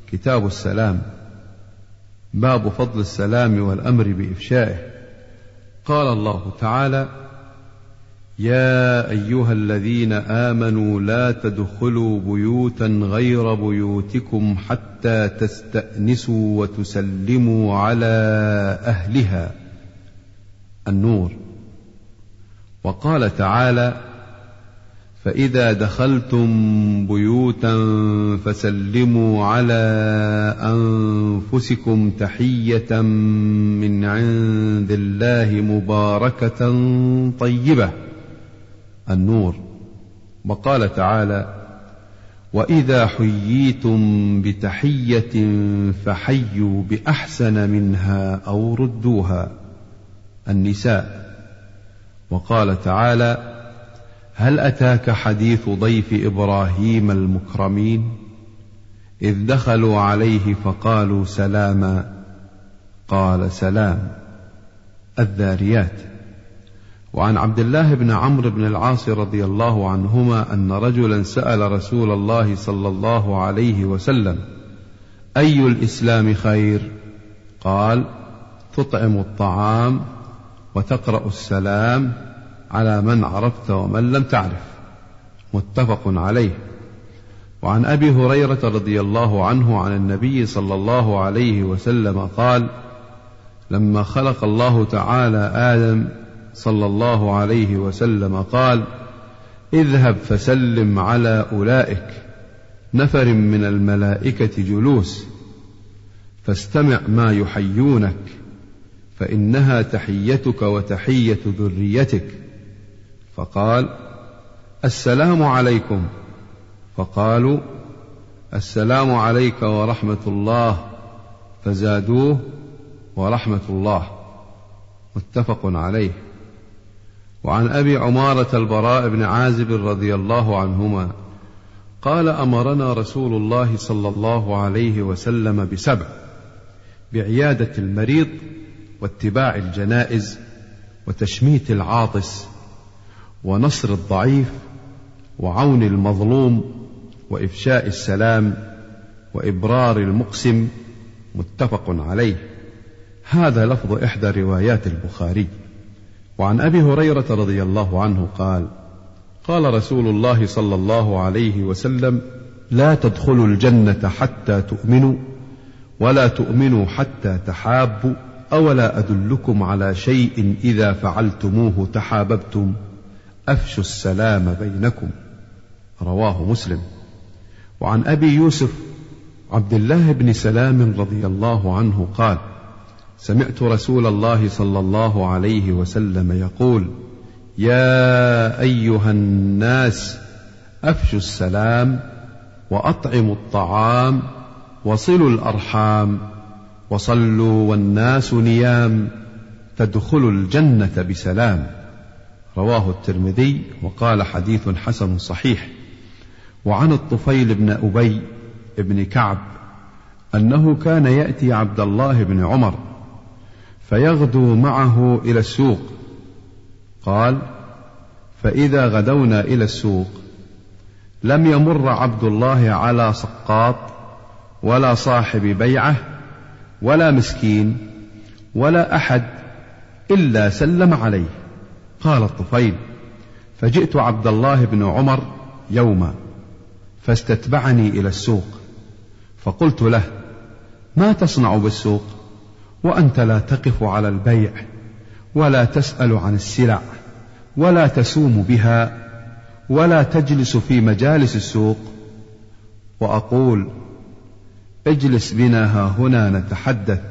كتاب السلام. باب فضل السلام والأمر بإفشائه. قال الله تعالى: يا أيها الذين آمنوا لا تدخلوا بيوتا غير بيوتكم حتى تستأنسوا وتسلموا على أهلها. النور. وقال تعالى: فإذا دخلتم بيوتا فسلموا على أنفسكم تحية من عند الله مباركة طيبة. النور. وقال تعالى: وإذا حييتم بتحية فحيوا بأحسن منها أو ردوها. النساء. وقال تعالى: هل أتاك حديث ضيف إبراهيم المكرمين إذ دخلوا عليه فقالوا سلاما قال سلام. الذاريات. وعن عبد الله بن عمرو بن العاص رضي الله عنهما أن رجلا سأل رسول الله صلى الله عليه وسلم: أي الإسلام خير؟ قال: تطعم الطعام وتقرأ السلام على من عرفت ومن لم تعرف. متفق عليه. وعن أبي هريرة رضي الله عنه عن النبي صلى الله عليه وسلم قال: لما خلق الله تعالى آدم صلى الله عليه وسلم قال: اذهب فسلم على أولئك نفر من الملائكة جلوس فاستمع ما يحيونك فإنها تحيتك وتحية ذريتك. فقال: السلام عليكم. فقالوا: السلام عليك ورحمة الله. فزادوه: ورحمة الله. متفق عليه. وعن أبي عمارة البراء بن عازب رضي الله عنهما قال: أمرنا رسول الله صلى الله عليه وسلم ب7: بعيادة المريض واتباع الجنائز وتشميت العاطس ونصر الضعيف وعون المظلوم وإفشاء السلام وإبرار المقسم. متفق عليه. هذا لفظ إحدى روايات البخاري. وعن أبي هريرة رضي الله عنه قال: قال رسول الله صلى الله عليه وسلم: لا تدخلوا الجنة حتى تؤمنوا ولا تؤمنوا حتى تحابوا أولا أدلكم على شيء إذا فعلتموه تحاببتم أفشوا السلام بينكم. رواه مسلم. وعن أبي يوسف عبد الله بن سلام رضي الله عنه قال: سمعت رسول الله صلى الله عليه وسلم يقول: يا أيها الناس أفشوا السلام وأطعموا الطعام وصلوا الأرحام وصلوا والناس نيام تدخلوا الجنة بسلام. رواه الترمذي وقال: حديث حسن صحيح. وعن الطفيل بن أبي بن كعب أنه كان يأتي عبد الله بن عمر فيغدو معه إلى السوق. قال: فإذا غدونا إلى السوق لم يمر عبد الله على سقاط ولا صاحب بيعة ولا مسكين ولا أحد إلا سلم عليه. قال الطفيل: فجئت عبد الله بن عمر يوما فاستتبعني إلى السوق فقلت له: ما تصنع بالسوق وأنت لا تقف على البيع ولا تسأل عن السلع ولا تسوم بها ولا تجلس في مجالس السوق؟ وأقول: اجلس بنا هنا نتحدث.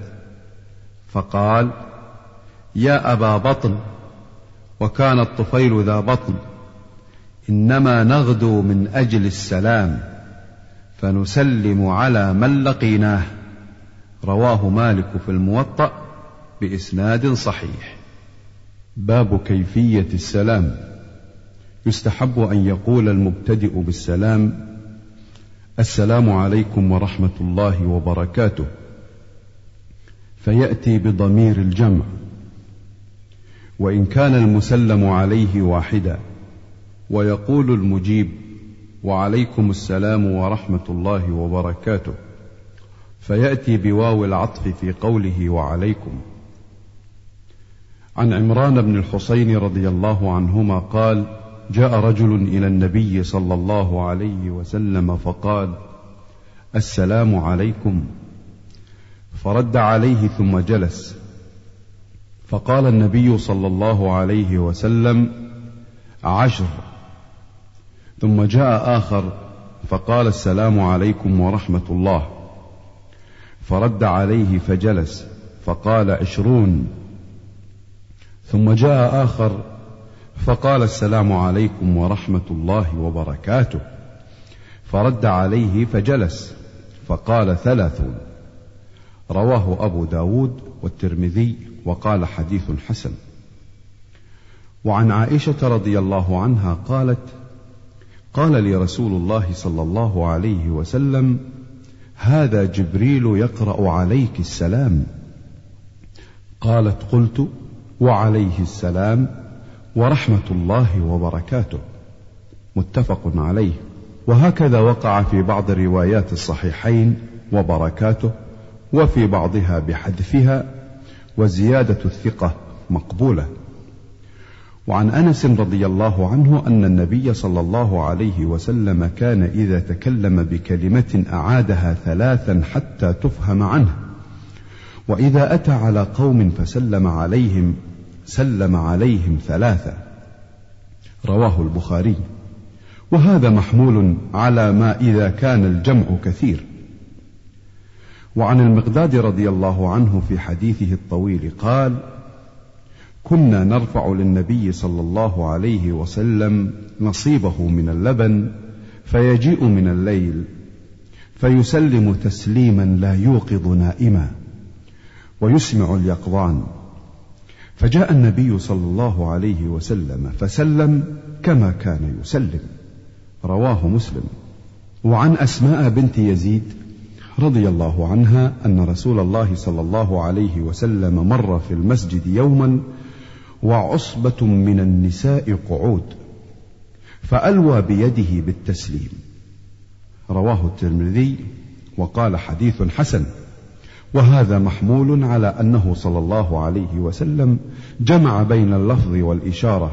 فقال: يا أبا بطن، وكان الطفيل ذا بطن، إنما نغدو من أجل السلام فنسلم على من لقيناه. رواه مالك في الموطأ بإسناد صحيح. باب كيفية السلام. يستحب أن يقول المبتدئ بالسلام: السلام عليكم ورحمة الله وبركاته، فيأتي بضمير الجمع، وإن كان المسلم عليه واحدا، ويقول المجيب: وعليكم السلام ورحمة الله وبركاته. فيأتي بواو العطف في قوله وعليكم. عن عمران بن الحصين رضي الله عنهما قال: جاء رجل إلى النبي صلى الله عليه وسلم فقال: السلام عليكم، فرد عليه ثم جلس، فقال النبي صلى الله عليه وسلم: 10. ثم جاء آخر فقال: السلام عليكم ورحمة الله، فرد عليه فجلس، فقال: 20. ثم جاء آخر فقال: السلام عليكم ورحمة الله وبركاته، فرد عليه فجلس، فقال: 30. رواه أبو داود والترمذي وقال: حديث حسن. وعن عائشة رضي الله عنها قالت: قال لي رسول الله صلى الله عليه وسلم: هذا جبريل يقرأ عليك السلام. قالت: قلت: وعليه السلام ورحمة الله وبركاته. متفق عليه. وهكذا وقع في بعض روايات الصحيحين وبركاته، وفي بعضها بحذفها، وزيادة الثقة مقبولة. وعن أنس رضي الله عنه أن النبي صلى الله عليه وسلم كان إذا تكلم بكلمة أعادها 3 حتى تفهم عنه، وإذا أتى على قوم فسلم عليهم سلم عليهم 3. رواه البخاري. وهذا محمول على ما إذا كان الجمع كثير. وعن المقداد رضي الله عنه في حديثه الطويل قال: كنا نرفع للنبي صلى الله عليه وسلم نصيبه من اللبن، فيجيء من الليل فيسلم تسليما لا يوقظ نائما ويسمع اليقظان، فجاء النبي صلى الله عليه وسلم فسلم كما كان يسلم. رواه مسلم. وعن أسماء بنت يزيد رضي الله عنها أن رسول الله صلى الله عليه وسلم مر في المسجد يوما وعصبة من النساء قعود، فألوى بيده بالتسليم. رواه الترمذي وقال: حديث حسن. وهذا محمول على أنه صلى الله عليه وسلم جمع بين اللفظ والإشارة.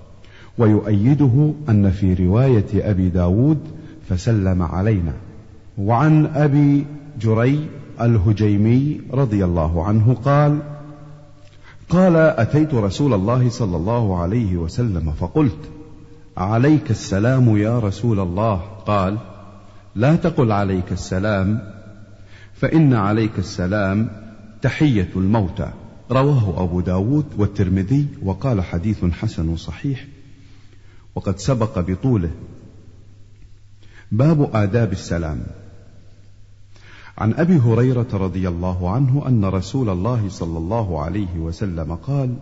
ويؤيده أن في رواية أبي داود فسلم علينا. وعن أبي جري الهجيمي رضي الله عنه قال: أتيت رسول الله صلى الله عليه وسلم فقلت: عليك السلام يا رسول الله. قال: لا تقل عليك السلام، فإن عليك السلام تحية الموتى. رواه أبو داود والترمذي وقال: حديث حسن صحيح، وقد سبق بطوله. باب آداب السلام. عن أبي هريرة رضي الله عنه أن رسول الله صلى الله عليه وسلم قال: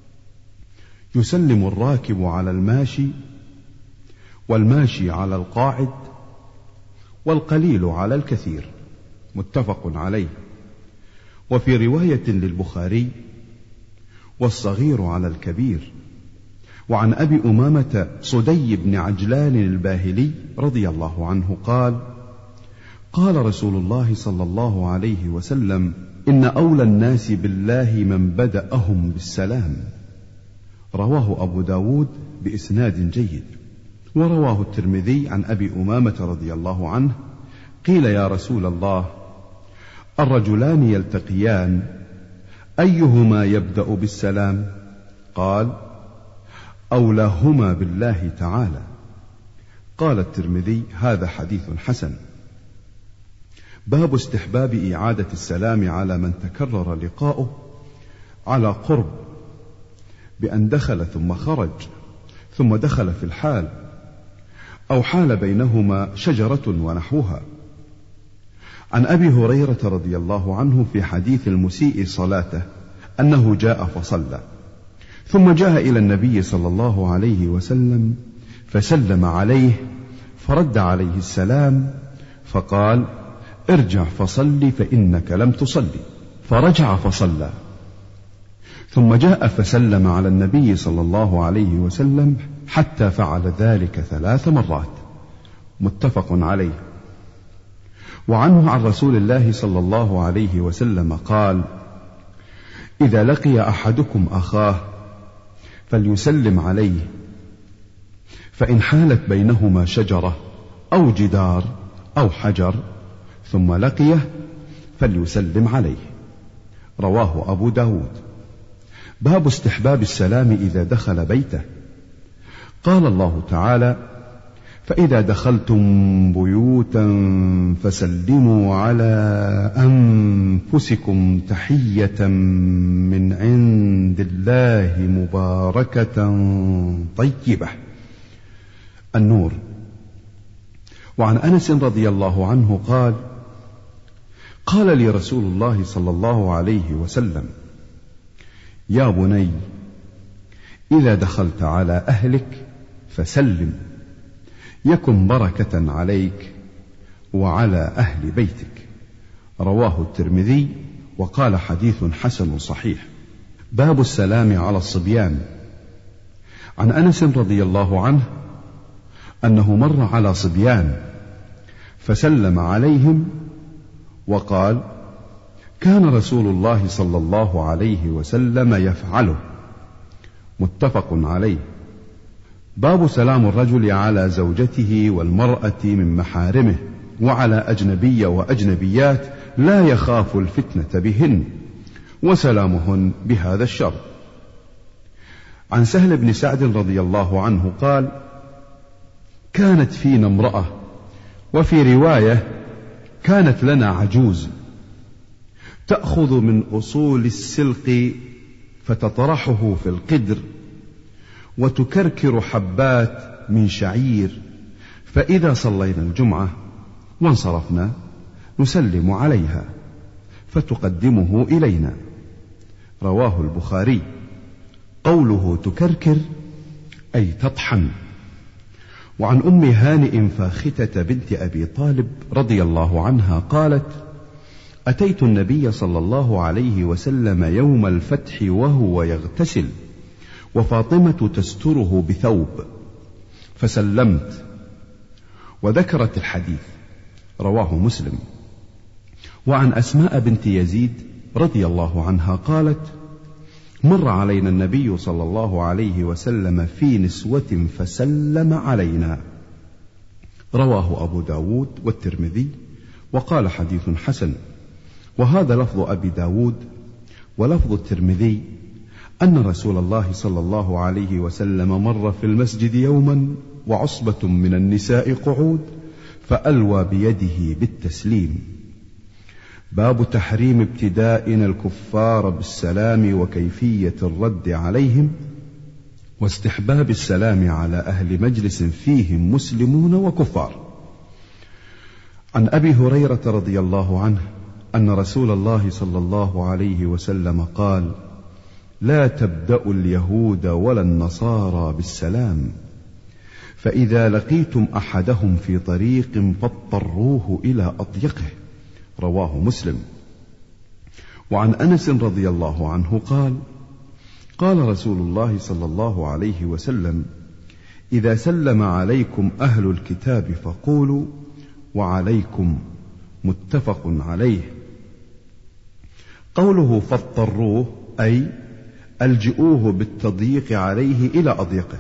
يسلم الراكب على الماشي، والماشي على القاعد، والقليل على الكثير. متفق عليه. وفي رواية للبخاري: والصغير على الكبير. وعن أبي أمامة صدي بن عجلان الباهلي رضي الله عنه قال رسول الله صلى الله عليه وسلم: إن أولى الناس بالله من بدأهم بالسلام. رواه أبو داود بإسناد جيد. ورواه الترمذي عن أبي أمامة رضي الله عنه قيل: يا رسول الله، الرجلان يلتقيان أيهما يبدأ بالسلام؟ قال: أولاهما بالله تعالى. قال الترمذي: هذا حديث حسن. باب استحباب إعادة السلام على من تكرر لقاؤه على قرب، بأن دخل ثم خرج ثم دخل في الحال، أو حال بينهما شجرة ونحوها. عن أبي هريرة رضي الله عنه في حديث المسيء صلاته أنه جاء فصلى، ثم جاء إلى النبي صلى الله عليه وسلم فسلم عليه، فرد عليه السلام فقال: ارجع فصلي فإنك لم تصلي. فرجع فصلى، ثم جاء فسلم على النبي صلى الله عليه وسلم حتى فعل ذلك 3 مرات. متفق عليه. وعنه عن رسول الله صلى الله عليه وسلم قال: إذا لقي أحدكم أخاه فليسلم عليه، فإن حالت بينهما شجرة أو جدار أو حجر ثم لقيه فليسلم عليه. رواه أبو داود. باب استحباب السلام إذا دخل بيته. قال الله تعالى: فإذا دخلتم بيوتا فسلموا على أنفسكم تحية من عند الله مباركة طيبة. النور. وعن أنس رضي الله عنه قال: قال لي رسول الله صلى الله عليه وسلم: يا بني، إذا دخلت على أهلك فسلم، يكن بركة عليك وعلى أهل بيتك. رواه الترمذي وقال حديث حسن صحيح. باب السلام على الصبيان. عن أنس رضي الله عنه أنه مر على صبيان فسلم عليهم وقال: كان رسول الله صلى الله عليه وسلم يفعله. متفق عليه. باب سلام الرجل على زوجته والمرأة من محارمه وعلى أجنبي وأجنبيات لا يخاف الفتنة بهن، وسلامهن بهذا الشر. عن سهل بن سعد رضي الله عنه قال: كانت فينا امرأة، وفي رواية كانت لنا عجوز، تأخذ من أصول السلق فتطرحه في القدر، وتكركر حبات من شعير، فإذا صلينا الجمعة وانصرفنا نسلم عليها فتقدمه إلينا. رواه البخاري. قوله تكركر أي تطحن. وعن أم هانئ فاختة بنت أبي طالب رضي الله عنها قالت: أتيت النبي صلى الله عليه وسلم يوم الفتح وهو يغتسل، وفاطمة تستره بثوب، فسلمت، وذكرت الحديث. رواه مسلم. وعن أسماء بنت يزيد رضي الله عنها قالت: مر علينا النبي صلى الله عليه وسلم في نسوة فسلم علينا. رواه أبو داود والترمذي وقال حديث حسن. وهذا لفظ أبي داود. ولفظ الترمذي أن رسول الله صلى الله عليه وسلم مر في المسجد يوما وعصبة من النساء قعود، فألوى بيده بالتسليم. باب تحريم ابتدائنا الكفار بالسلام وكيفية الرد عليهم، واستحباب السلام على أهل مجلس فيهم مسلمون وكفار. عن أبي هريرة رضي الله عنه أن رسول الله صلى الله عليه وسلم قال: لا تبدأوا اليهود ولا النصارى بالسلام، فإذا لقيتم أحدهم في طريق فاضطروه إلى أضيقه. رواه مسلم. وعن أنس رضي الله عنه قال: قال رسول الله صلى الله عليه وسلم: إذا سلم عليكم أهل الكتاب فقولوا وعليكم. متفق عليه. قوله فاضطروه أي ألجئوه بالتضييق عليه إلى أضيقه.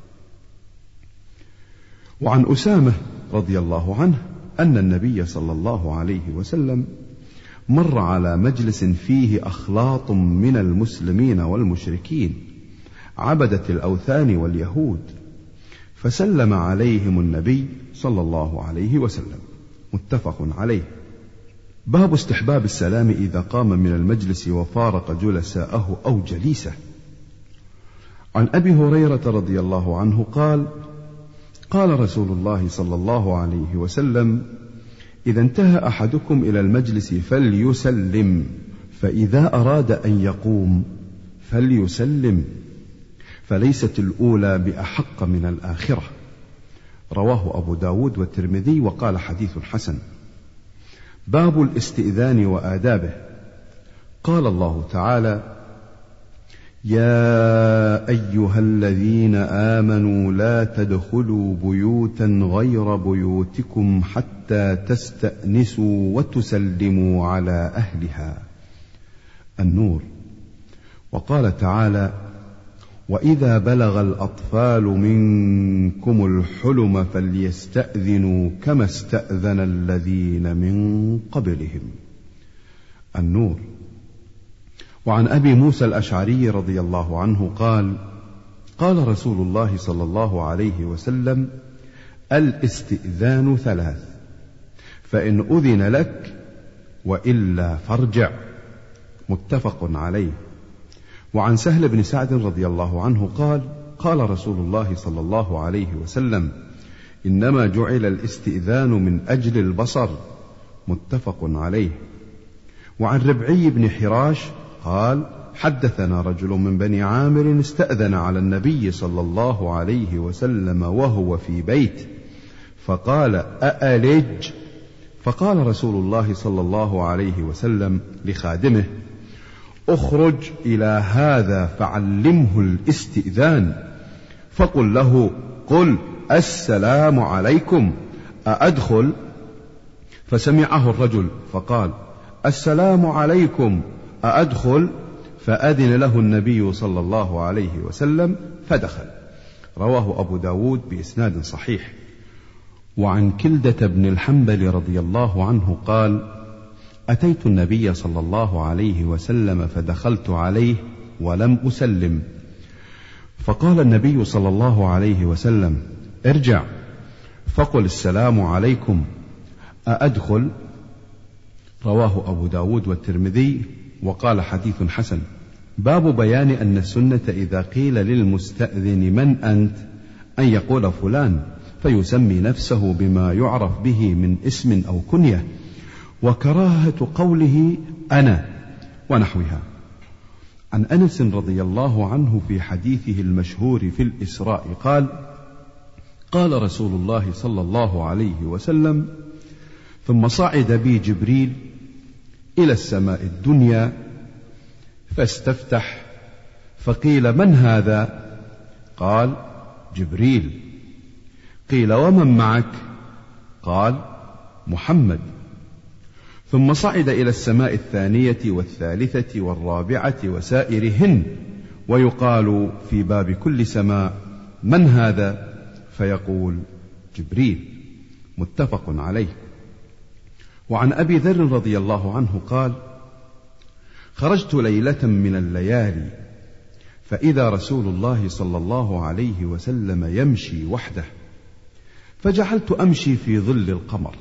وعن أسامة رضي الله عنه أن النبي صلى الله عليه وسلم مر على مجلس فيه أخلاط من المسلمين والمشركين عبدة الأوثان واليهود، فسلم عليهم النبي صلى الله عليه وسلم. متفق عليه. باب استحباب السلام إذا قام من المجلس وفارق جلساءه أو جليسه. عن أبي هريرة رضي الله عنه قال: قال رسول الله صلى الله عليه وسلم: إذا انتهى أحدكم إلى المجلس فليسلم، فإذا أراد أن يقوم فليسلم، فليست الأولى بأحق من الآخرة. رواه أبو داود والترمذي وقال حديث حسن. باب الاستئذان وآدابه. قال الله تعالى: يا أيها الذين آمنوا لا تدخلوا بيوتا غير بيوتكم حتى تستأنسوا وتسلموا على أهلها. النور. وقال تعالى: وإذا بلغ الأطفال منكم الحلم فليستأذنوا كما استأذن الذين من قبلهم. النور. وعن أبي موسى الأشعري رضي الله عنه قال: قال رسول الله صلى الله عليه وسلم: الاستئذان 3، فإن أذن لك وإلا فارجع. متفق عليه. وعن سهل بن سعد رضي الله عنه قال: قال رسول الله صلى الله عليه وسلم: إنما جعل الاستئذان من أجل البصر. متفق عليه. وعن ربعي بن حراش قال: حدثنا رجل من بني عامر استأذن على النبي صلى الله عليه وسلم وهو في بيت، فقال: أألج؟ فقال رسول الله صلى الله عليه وسلم لخادمه: اخرج إلى هذا فعلمه الاستئذان، فقل له: قل السلام عليكم، أأدخل؟ فسمعه الرجل فقال: السلام عليكم، أأدخل؟ فأذن له النبي صلى الله عليه وسلم فدخل. رواه أبو داود بإسناد صحيح. وعن كلدة بن الحنبل رضي الله عنه قال: أتيت النبي صلى الله عليه وسلم فدخلت عليه ولم أسلم، فقال النبي صلى الله عليه وسلم: ارجع فقل السلام عليكم، أأدخل؟ رواه أبو داود والترمذي وقال: حديث حسن. باب بيان أن السنة إذا قيل للمستأذن من أنت أن يقول فلان، فيسمي نفسه بما يعرف به من اسم أو كنية، وكراهة قوله أنا ونحوها. عن أنس رضي الله عنه في حديثه المشهور في الإسراء قال: قال رسول الله صلى الله عليه وسلم: ثم صعد بي جبريل إلى السماء الدنيا فاستفتح، فقيل: من هذا؟ قال: جبريل. قيل: ومن معك؟ قال: محمد. ثم صعد إلى السماء الثانية والثالثة والرابعة وسائرهن، ويقال في باب كل سماء: من هذا؟ فيقول: جبريل. متفق عليه. وعن أبي ذر رضي الله عنه قال: خرجت ليلة من الليالي فإذا رسول الله صلى الله عليه وسلم يمشي وحده، فجعلت أمشي في ظل القمر،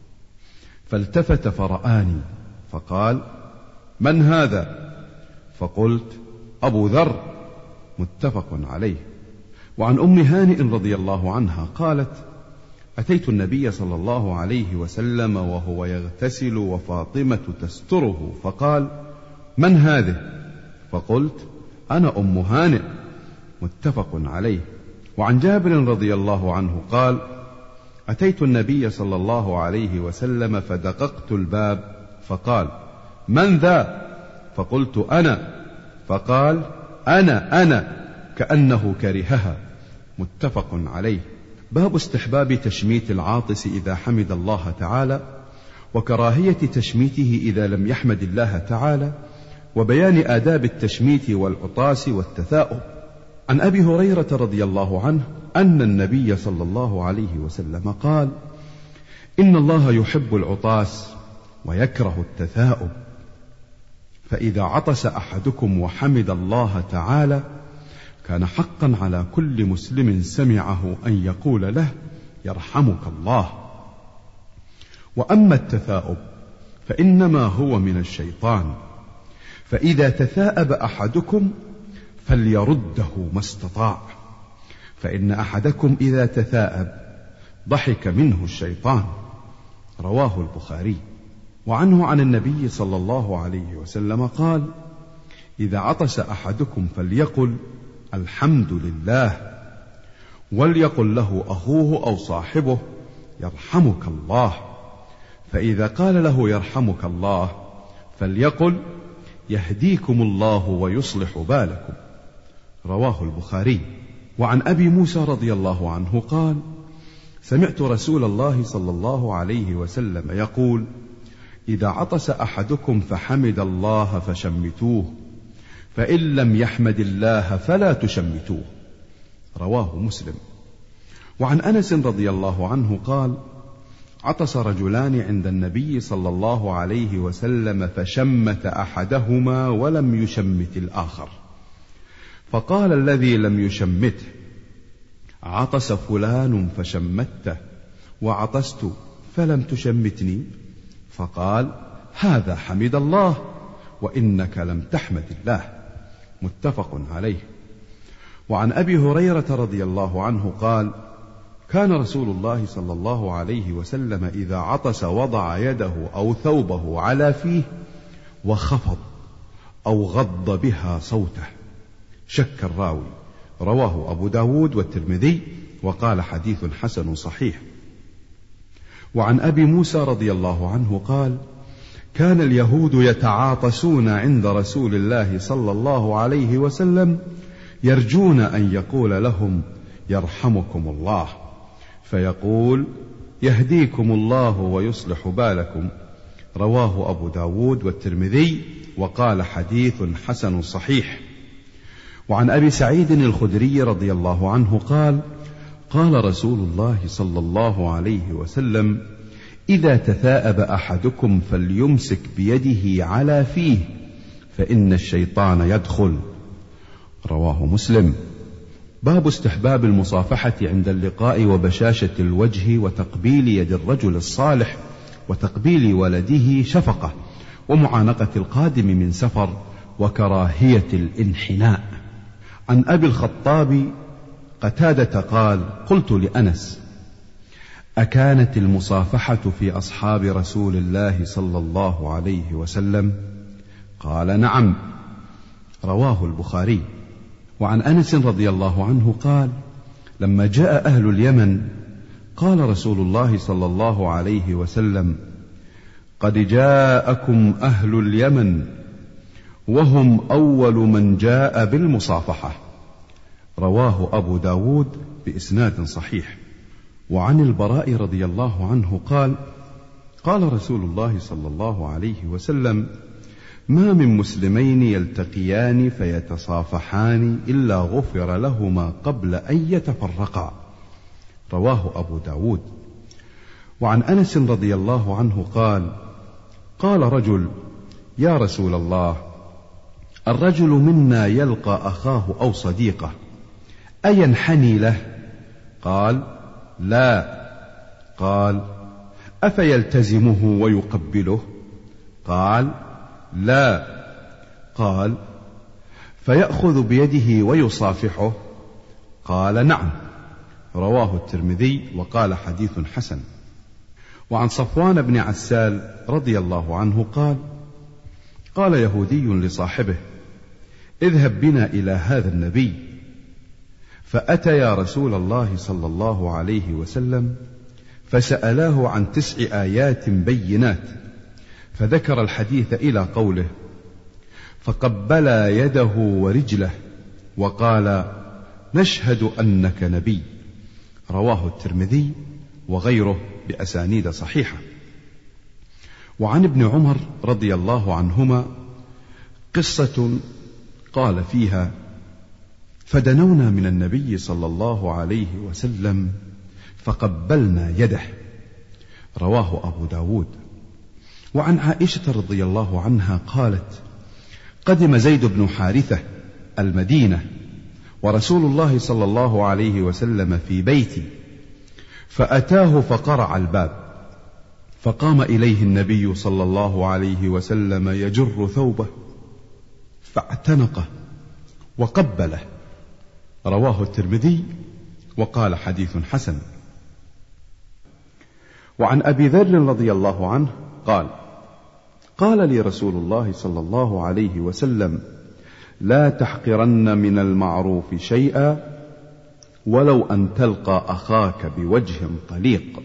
فالتفت فرآني فقال: من هذا؟ فقلت: أبو ذر. متفق عليه. وعن أم هانئ رضي الله عنها قالت: أتيت النبي صلى الله عليه وسلم وهو يغتسل وفاطمة تستره، فقال: من هذه؟ فقلت: أنا أم هانئ. متفق عليه. وعن جابر رضي الله عنه قال: أتيت النبي صلى الله عليه وسلم فدققت الباب، فقال: من ذا؟ فقلت: أنا. فقال: أنا كأنه كرهها. متفق عليه. باب استحباب تشميت العاطس إذا حمد الله تعالى، وكراهية تشميته إذا لم يحمد الله تعالى، وبيان آداب التشميت والعطاس والتثاؤب. عن أبي هريرة رضي الله عنه أن النبي صلى الله عليه وسلم قال: إن الله يحب العطاس ويكره التثاؤب، فإذا عطس أحدكم وحمد الله تعالى كان حقا على كل مسلم سمعه أن يقول له: يرحمك الله. وأما التثاؤب فإنما هو من الشيطان، فإذا تثاءب أحدكم فليرده ما استطاع، فإن أحدكم إذا تثاءب ضحك منه الشيطان. رواه البخاري. وعنه عن النبي صلى الله عليه وسلم قال: إذا عطس أحدكم فليقل: الحمد لله، وليقل له أخوه أو صاحبه: يرحمك الله. فإذا قال له: يرحمك الله، فليقل: يهديكم الله ويصلح بالكم. رواه البخاري. وعن أبي موسى رضي الله عنه قال: سمعت رسول الله صلى الله عليه وسلم يقول: إذا عطس أحدكم فحمد الله فشمتوه، فإن لم يحمد الله فلا تشمتوه. رواه مسلم. وعن أنس رضي الله عنه قال: عطس رجلان عند النبي صلى الله عليه وسلم فشمت أحدهما ولم يشمت الآخر، فقال الذي لم يشمته: عطس فلان فشمته، وعطست فلم تشمتني. فقال: هذا حمد الله وإنك لم تحمد الله. متفق عليه. وعن أبي هريرة رضي الله عنه قال: كان رسول الله صلى الله عليه وسلم إذا عطس وضع يده أو ثوبه على فيه وخفض أو غض بها صوته. شك الراوي. رواه أبو داود والترمذي وقال حديث حسن صحيح. وعن أبي موسى رضي الله عنه قال: كان اليهود يتعاطسون عند رسول الله صلى الله عليه وسلم يرجون أن يقول لهم: يرحمكم الله، فيقول: يهديكم الله ويصلح بالكم. رواه أبو داود والترمذي وقال حديث حسن صحيح. وعن أبي سعيد الخدري رضي الله عنه قال: قال رسول الله صلى الله عليه وسلم: إذا تثاءب أحدكم فليمسك بيده على فيه، فإن الشيطان يدخل. رواه مسلم. باب استحباب المصافحة عند اللقاء وبشاشة الوجه وتقبيل يد الرجل الصالح وتقبيل ولده شفقة ومعانقة القادم من سفر وكراهية الانحناء. عن أبي الخطاب قتادة قال: قلت لأنس: أكانت المصافحة في أصحاب رسول الله صلى الله عليه وسلم؟ قال: نعم. رواه البخاري. وعن أنس رضي الله عنه قال: لما جاء أهل اليمن قال رسول الله صلى الله عليه وسلم: قد جاءكم أهل اليمن وهم أول من جاء بالمصافحة. رواه أبو داود بإسناد صحيح. وعن البراء رضي الله عنه قال: قال رسول الله صلى الله عليه وسلم: ما من مسلمين يلتقيان فيتصافحان إلا غفر لهما قبل أن يتفرقا. رواه أبو داود. وعن أنس رضي الله عنه قال: قال رجل: يا رسول الله، الرجل منا يلقى أخاه أو صديقه أينحني له؟ قال: لا. قال: أفيلتزمه ويقبله؟ قال: لا. قال: فيأخذ بيده ويصافحه؟ قال: نعم. رواه الترمذي وقال حديث حسن. وعن صفوان بن عسال رضي الله عنه قال: قال يهودي لصاحبه: اذهب بنا إلى هذا النبي. فأتيا رسول الله صلى الله عليه وسلم فسألاه عن 9 آيات بينات، فذكر الحديث إلى قوله: فقبلا يده ورجله وقال: نشهد أنك نبي. رواه الترمذي وغيره بأسانيد صحيحة. وعن ابن عمر رضي الله عنهما قصة قال فيها: فدنونا من النبي صلى الله عليه وسلم فقبلنا يده. رواه أبو داود. وعن عائشة رضي الله عنها قالت: قدم زيد بن حارثة المدينة ورسول الله صلى الله عليه وسلم في بيتي، فأتاه فقرع الباب، فقام إليه النبي صلى الله عليه وسلم يجر ثوبه فاعتنقه وقبله. رواه الترمذي وقال حديث حسن. وعن أبي ذر رضي الله عنه قال: قال لي رسول الله صلى الله عليه وسلم: لا تحقرن من المعروف شيئا ولو أن تلقى أخاك بوجه طليق.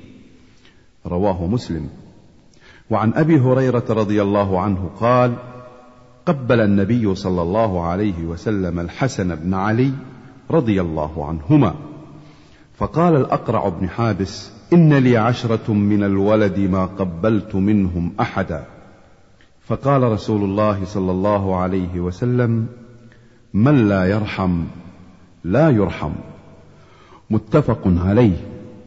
رواه مسلم. وعن أبي هريرة رضي الله عنه قال: قبل النبي صلى الله عليه وسلم الحسن بن علي رضي الله عنهما، فقال الأقرع بن حابس: إن لي 10 من الولد ما قبلت منهم أحدا. فقال رسول الله صلى الله عليه وسلم: من لا يرحم لا يرحم. متفق عليه.